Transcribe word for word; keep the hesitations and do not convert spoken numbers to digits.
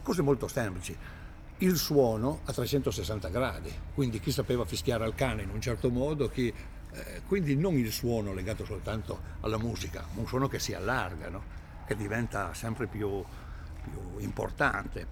Cose molto semplici. Il suono a trecentosessanta gradi, quindi chi sapeva fischiare al cane in un certo modo, chi, eh, quindi non il suono legato soltanto alla musica, ma un suono che si allarga, no? Che diventa sempre più, più importante.